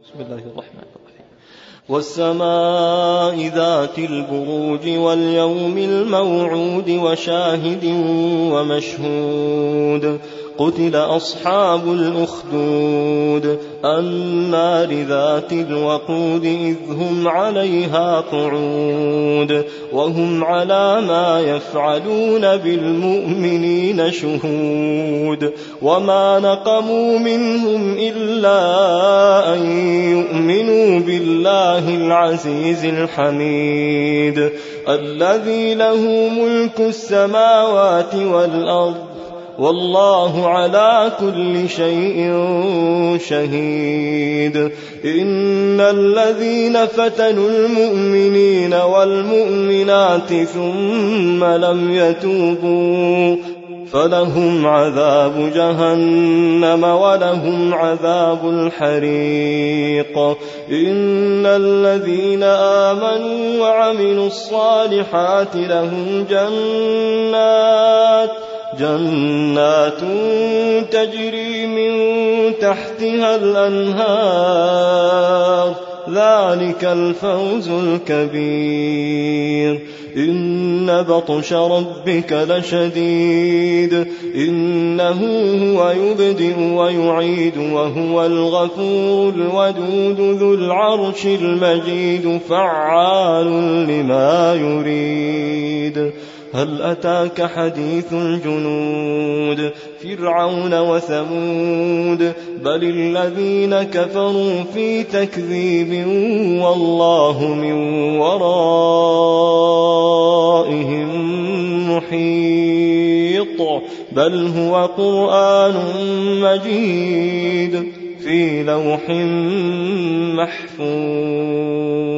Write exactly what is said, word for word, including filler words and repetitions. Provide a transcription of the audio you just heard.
بسم الله الرحمن الرحيم. والسماء ذات البروج واليوم الموعود وشاهد ومشهود قتل أصحاب الأخدود النار ذات الوقود إذ هم عليها قعود وهم على ما يفعلون بالمؤمنين شهود وما نقموا منهم إلا أن يؤمنوا بالله العزيز الحميد الذي له ملك السماوات والأرض والله على كل شيء شهيد. إن الذين فتنوا المؤمنين والمؤمنات ثم لم يتوبوا فلهم عذاب جهنم ولهم عذاب الحريق. إن الذين آمنوا وعملوا الصالحات لهم جنات جنات تجري من تحتها الأنهار ذلك الفوز الكبير. إن بطش ربك لشديد إنه هو يبدئ ويعيد وهو الغفور الودود ذو العرش المجيد فعال لما يريد. هل أتاك حديث الجنود فرعون وثمود بل الذين كفروا في تكذيب والله من ورائهم محيط بل هو قرآن مجيد في لوح محفوظ.